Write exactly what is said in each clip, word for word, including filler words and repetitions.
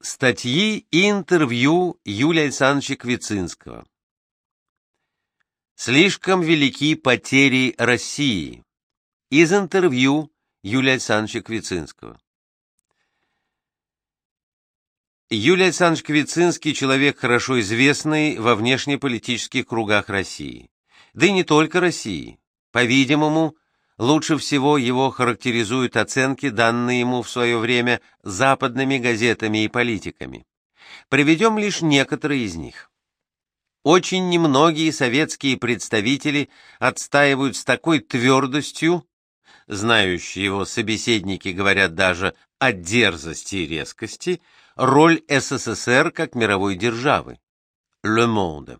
Статьи и интервью Юлия Александровича Квицинского. Слишком велики потери России. Из интервью Юлия Александровича Квицинского. Юлий Александрович Квицинский — человек, хорошо известный во внешнеполитических кругах России. Да и не только России. По-видимому, лучше всего его характеризуют оценки, данные ему в свое время западными газетами и политиками. Приведем лишь некоторые из них. Очень немногие советские представители отстаивают с такой твердостью, знающие его собеседники говорят даже о дерзости и резкости, роль СССР как мировой державы. Le Monde.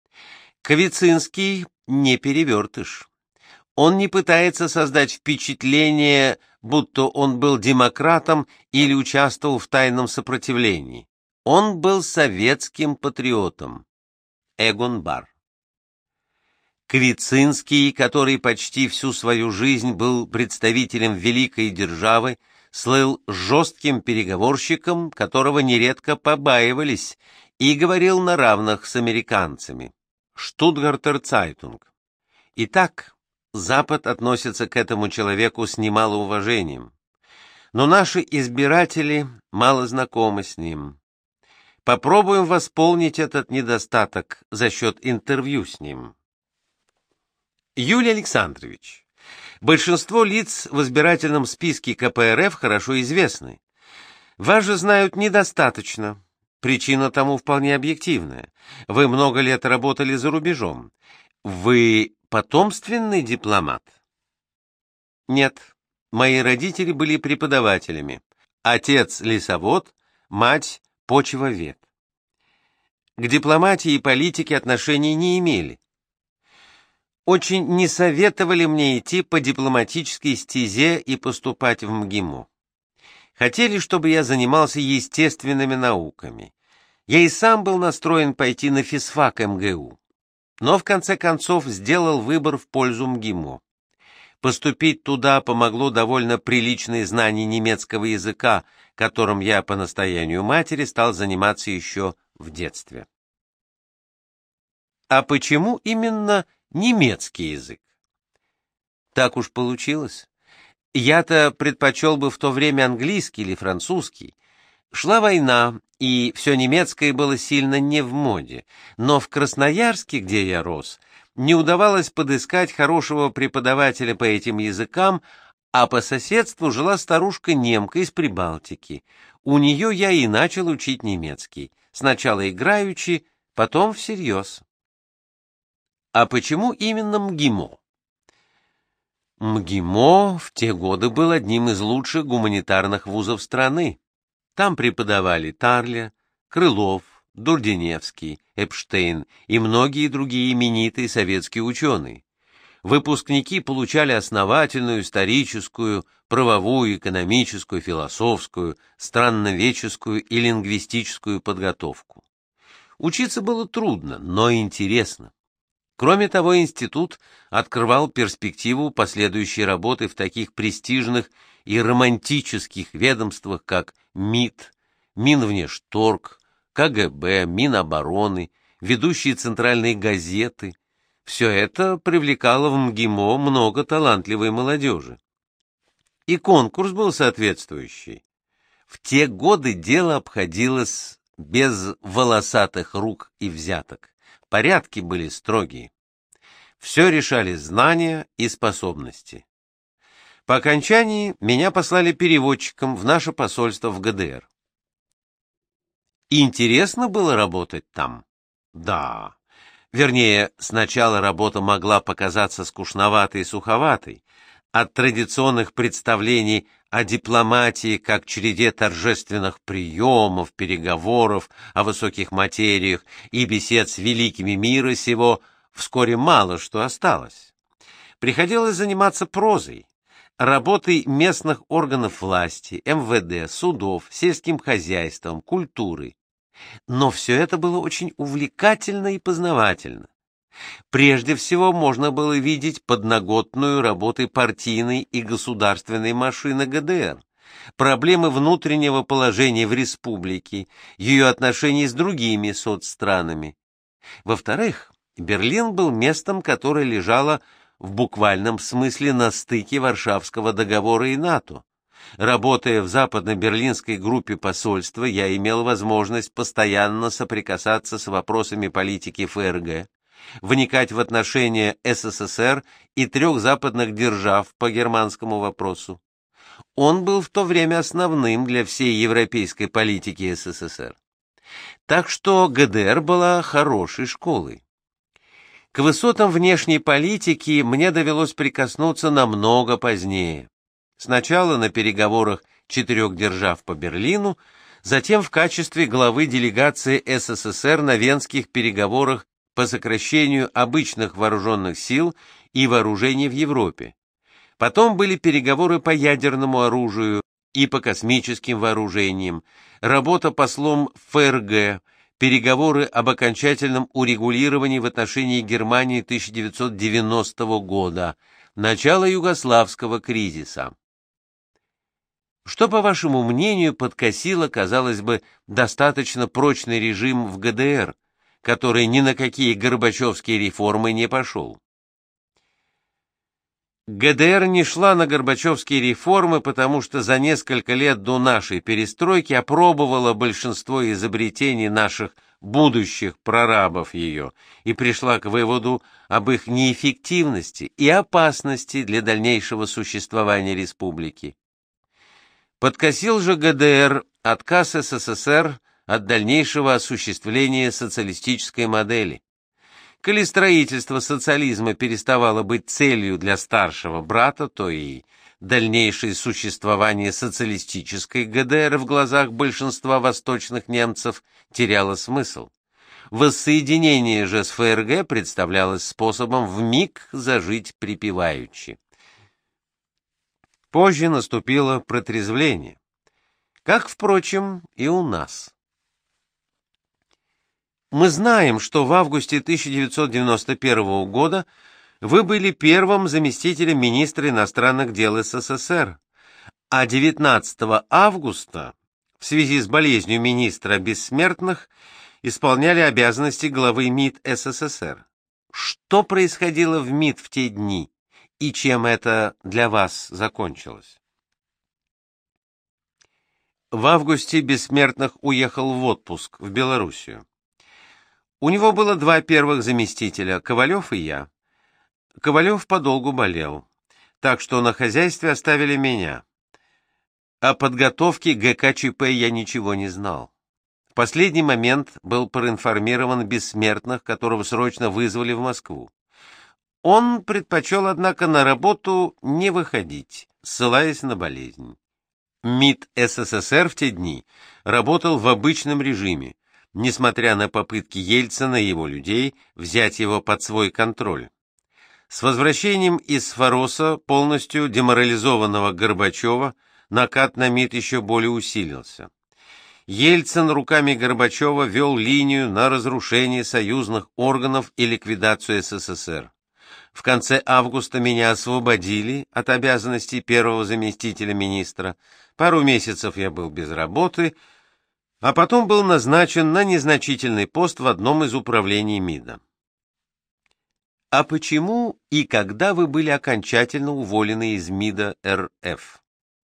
Квицинский не перевертыш. Он не пытается создать впечатление, будто он был демократом или участвовал в тайном сопротивлении. Он был советским патриотом. Эгон Барр. Квицинский, который почти всю свою жизнь был представителем великой державы, слыл жестким переговорщиком, которого нередко побаивались, и говорил на равных с американцами. Штутгартер Цайтунг. Итак, Запад относится к этому человеку с немалым уважением. Но наши избиратели мало знакомы с ним. Попробуем восполнить этот недостаток за счет интервью с ним. Юлий Александрович. Большинство лиц в избирательном списке ка пэ эр эф хорошо известны. Вас же знают недостаточно. Причина тому вполне объективная. Вы много лет работали за рубежом. Вы потомственный дипломат? Нет, мои родители были преподавателями. Отец лесовод, мать почвовед. К дипломатии и политике отношений не имели. Очень не советовали мне идти по дипломатической стезе и поступать в МГИМО. Хотели, чтобы я занимался естественными науками. Я и сам был настроен пойти на физфак эм гэ у, но в конце концов сделал выбор в пользу МГИМО. Поступить туда помогло довольно приличное знание немецкого языка, которым я по настоянию матери стал заниматься еще в детстве. А почему именно немецкий язык? Так уж получилось. Я-то предпочел бы в то время английский или французский. Шла война, и все немецкое было сильно не в моде, но в Красноярске, где я рос, не удавалось подыскать хорошего преподавателя по этим языкам, а по соседству жила старушка-немка из Прибалтики. У нее я и начал учить немецкий, сначала играючи, потом всерьез. А почему именно МГИМО? МГИМО в те годы был одним из лучших гуманитарных вузов страны. Там преподавали Тарля, Крылов, Дурденевский, Эпштейн и многие другие именитые советские ученые. Выпускники получали основательную историческую, правовую, экономическую, философскую, странноведческую и лингвистическую подготовку. Учиться было трудно, но интересно. Кроме того, институт открывал перспективу последующей работы в таких престижных и романтических ведомствах, как МИД, Минвнешторг, ка гэ бэ, Минобороны, ведущие центральные газеты. Все это привлекало в МГИМО много талантливой молодежи. И конкурс был соответствующий. В те годы дело обходилось без волосатых рук и взяток. Порядки были строгие. Все решали знания и способности. По окончании меня послали переводчиком в наше посольство в гэ дэ эр. Интересно было работать там? Да. Вернее, сначала работа могла показаться скучноватой и суховатой. От традиционных представлений о дипломатии как череде торжественных приемов, переговоров о высоких материях и бесед с великими мира сего вскоре мало что осталось. Приходилось заниматься прозой, работой местных органов власти, эм вэ дэ, судов, сельским хозяйством, культурой. Но все это было очень увлекательно и познавательно. Прежде всего можно было видеть подноготную работы партийной и государственной машины гэ дэ эр, проблемы внутреннего положения в республике, ее отношения с другими соцстранами. Во-вторых, Берлин был местом, которое лежало в буквальном смысле на стыке Варшавского договора и НАТО. Работая в западно-берлинской группе посольства, я имел возможность постоянно соприкасаться с вопросами политики ФРГ, вникать в отношения СССР и трех западных держав по германскому вопросу. Он был в то время основным для всей европейской политики СССР. Так что ГДР была хорошей школой. К высотам внешней политики мне довелось прикоснуться намного позднее. Сначала на переговорах четырех держав по Берлину, затем в качестве главы делегации СССР на Венских переговорах по сокращению обычных вооруженных сил и вооружений в Европе. Потом были переговоры по ядерному оружию и по космическим вооружениям, работа послом в ФРГ, переговоры об окончательном урегулировании в отношении Германии тысяча девятьсот девяностого года, начало югославского кризиса. Что, по вашему мнению, подкосило, казалось бы, достаточно прочный режим в ГДР, который ни на какие горбачевские реформы не пошел? ГДР не шла на горбачевские реформы, потому что за несколько лет до нашей перестройки опробовала большинство изобретений наших будущих прорабов ее и пришла к выводу об их неэффективности и опасности для дальнейшего существования республики. Подкосил же ГДР отказ СССР от дальнейшего осуществления социалистической модели. Коли строительство социализма переставало быть целью для старшего брата, то и дальнейшее существование социалистической ГДР в глазах большинства восточных немцев теряло смысл. Воссоединение же с ФРГ представлялось способом вмиг зажить припеваючи. Позже наступило протрезвление, как, впрочем, и у нас. Мы знаем, что в августе тысяча девятьсот девяносто первого года вы были первым заместителем министра иностранных дел СССР, а девятнадцатого августа в связи с болезнью министра бессмертных исполняли обязанности главы МИД СССР. Что происходило в МИД в те дни и чем это для вас закончилось? В августе Бессмертных уехал в отпуск в Белоруссию. У него было два первых заместителя, Ковалев и я. Ковалев подолгу болел, так что на хозяйстве оставили меня. О подготовке ГКЧП я ничего не знал. В последний момент был проинформирован Бессмертных, которого срочно вызвали в Москву. Он предпочел, однако, на работу не выходить, ссылаясь на болезнь. МИД СССР в те дни работал в обычном режиме, несмотря на попытки Ельцина и его людей взять его под свой контроль. С возвращением из Фароса, полностью деморализованного Горбачева, накат на МИД еще более усилился. Ельцин руками Горбачева вел линию на разрушение союзных органов и ликвидацию СССР. В конце августа меня освободили от обязанностей первого заместителя министра. Пару месяцев я был без работы, а потом был назначен на незначительный пост в одном из управлений МИДа. А почему и когда вы были окончательно уволены из МИДа РФ?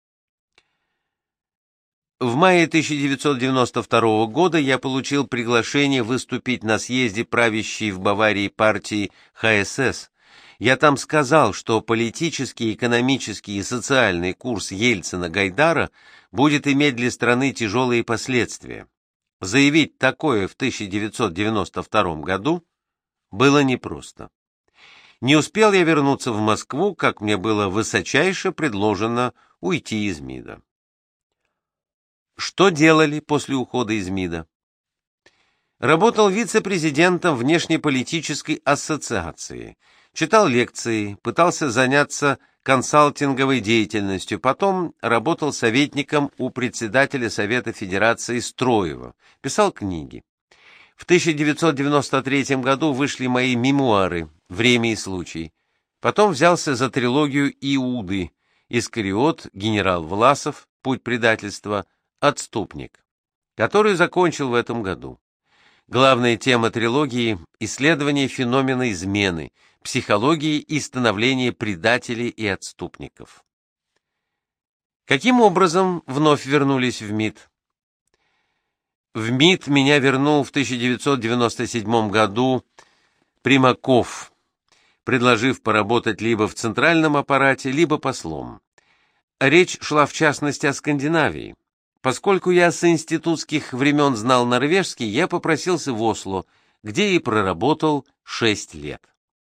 В мае тысяча девятьсот девяносто второго года я получил приглашение выступить на съезде правящей в Баварии партии ХСС. Я там сказал, что политический, экономический и социальный курс Ельцина-Гайдара будет иметь для страны тяжелые последствия. Заявить такое в тысяча девятьсот девяносто втором году было непросто. Не успел я вернуться в Москву, как мне было высочайше предложено уйти из МИДа. Что делали после ухода из МИДа? Работал вице-президентом внешнеполитической ассоциации, читал лекции, пытался заняться консалтинговой деятельностью, потом работал советником у председателя Совета Федерации Строева, писал книги. В тысяча девятьсот девяносто третьем году вышли мои мемуары «Время и случай». Потом взялся за трилогию «Иуды», «Искариот», «Генерал Власов», «Путь предательства», «Отступник», который закончил в этом году. Главная тема трилогии — исследование феномена измены, психологии и становления предателей и отступников. Каким образом вновь вернулись в МИД? В МИД меня вернул в тысяча девятьсот девяносто седьмом году Примаков, предложив поработать либо в центральном аппарате, либо послом. Речь шла в частности о Скандинавии. Поскольку я с институтских времен знал норвежский, я попросился в Осло, где и проработал шесть лет.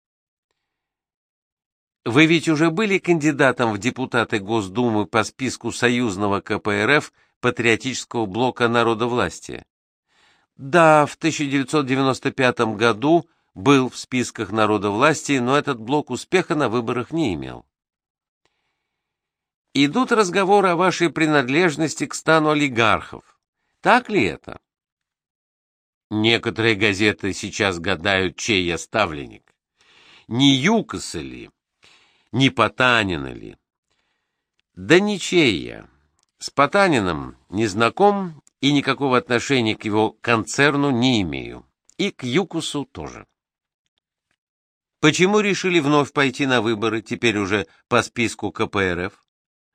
Вы ведь уже были кандидатом в депутаты Госдумы по списку союзного ка пэ эр эф Патриотического блока народовластия? Да, в тысяча девятьсот девяносто пятом году был в списках народовластия, но этот блок успеха на выборах не имел. Идут разговоры о вашей принадлежности к стану олигархов. Так ли это? Некоторые газеты сейчас гадают, чей я ставленник. Не Юкоса ли, не Потанина ли? Да ничей я. С Потаниным не знаком и никакого отношения к его концерну не имею. И к Юкосу тоже. Почему решили вновь пойти на выборы, теперь уже по списку ка пэ эр эф?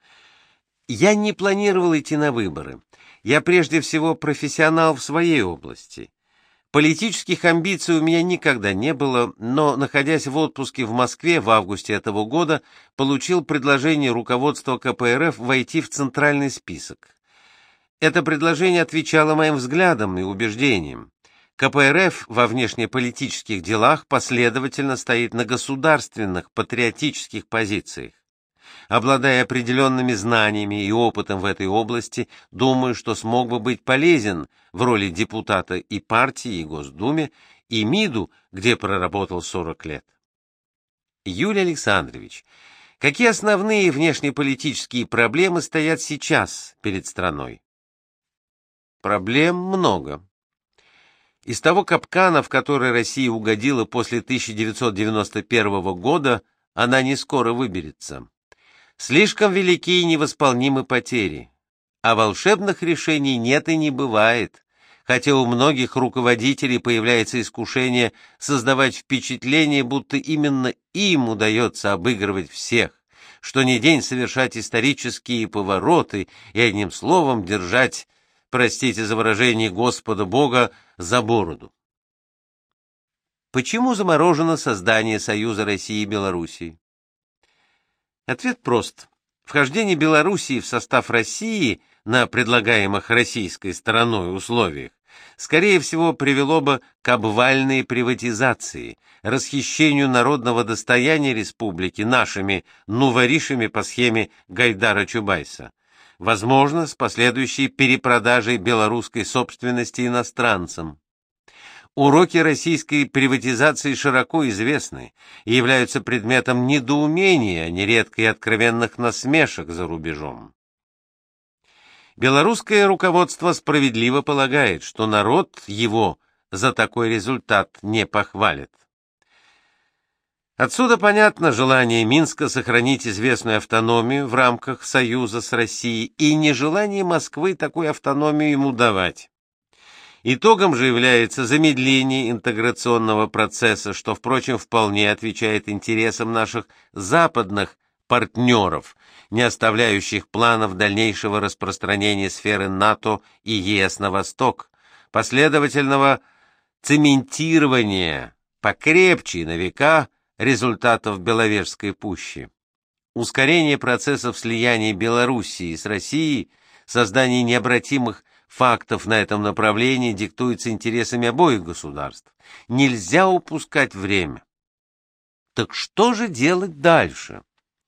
Я не планировал идти на выборы. Я прежде всего профессионал в своей области. Политических амбиций у меня никогда не было, но, находясь в отпуске в Москве в августе этого года, получил предложение руководства ка пэ эр эф войти в центральный список. Это предложение отвечало моим взглядам и убеждениям. ка пэ эр эф во внешнеполитических делах последовательно стоит на государственных патриотических позициях. Обладая определенными знаниями и опытом в этой области, думаю, что смог бы быть полезен в роли депутата и партии, и Госдуме, и МИДу, где проработал сорок лет. Юрий Александрович, какие основные внешнеполитические проблемы стоят сейчас перед страной? Проблем много. Из того капкана, в который Россия угодила после тысяча девятьсот девяносто первого года, она не скоро выберется. Слишком велики и невосполнимы потери, а волшебных решений нет и не бывает, хотя у многих руководителей появляется искушение создавать впечатление, будто именно им удается обыгрывать всех, что не день совершать исторические повороты и, одним словом, держать, простите за выражение Господа Бога, за бороду. Почему заморожено создание Союза России и Белоруссии? Ответ прост. Вхождение Белоруссии в состав России на предлагаемых российской стороной условиях скорее всего привело бы к обвальной приватизации, расхищению народного достояния республики нашими нуворишами по схеме Гайдара-Чубайса, возможно, с последующей перепродажей белорусской собственности иностранцам. Уроки российской приватизации широко известны и являются предметом недоумения, нередко и откровенных насмешек за рубежом. Белорусское руководство справедливо полагает, что народ его за такой результат не похвалит. Отсюда понятно желание Минска сохранить известную автономию в рамках союза с Россией и нежелание Москвы такую автономию ему давать. Итогом же является замедление интеграционного процесса, что, впрочем, вполне отвечает интересам наших западных партнеров, не оставляющих планов дальнейшего распространения сферы НАТО и е эс на восток, последовательного цементирования покрепче и на века результатов Беловежской пущи. Ускорение процессов слияния Белоруссии с Россией, создание необратимых фактов на этом направлении диктуется интересами обоих государств. Нельзя упускать время. Так что же делать дальше?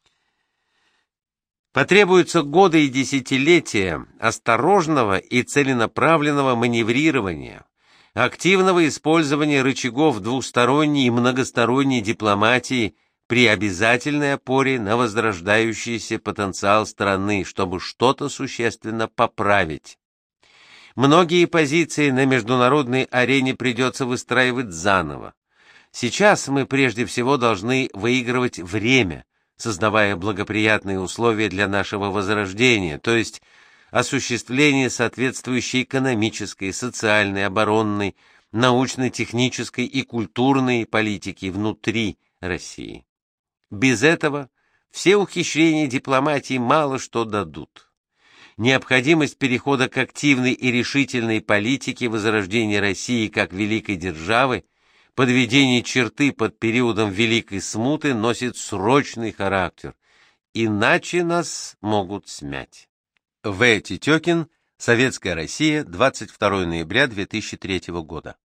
Потребуются годы и десятилетия осторожного и целенаправленного маневрирования, активного использования рычагов двусторонней и многосторонней дипломатии при обязательной опоре на возрождающийся потенциал страны, чтобы что-то существенно поправить. Многие позиции на международной арене придется выстраивать заново. Сейчас мы прежде всего должны выигрывать время, создавая благоприятные условия для нашего возрождения, то есть осуществление соответствующей экономической, социальной, оборонной, научно-технической и культурной политики внутри России. Без этого все ухищрения дипломатии мало что дадут. Необходимость перехода к активной и решительной политике возрождения России как великой державы, подведение черты под периодом Великой Смуты носит срочный характер, иначе нас могут смять. В. Тетекин. Советская Россия. двадцать второе ноября две тысячи третьего года.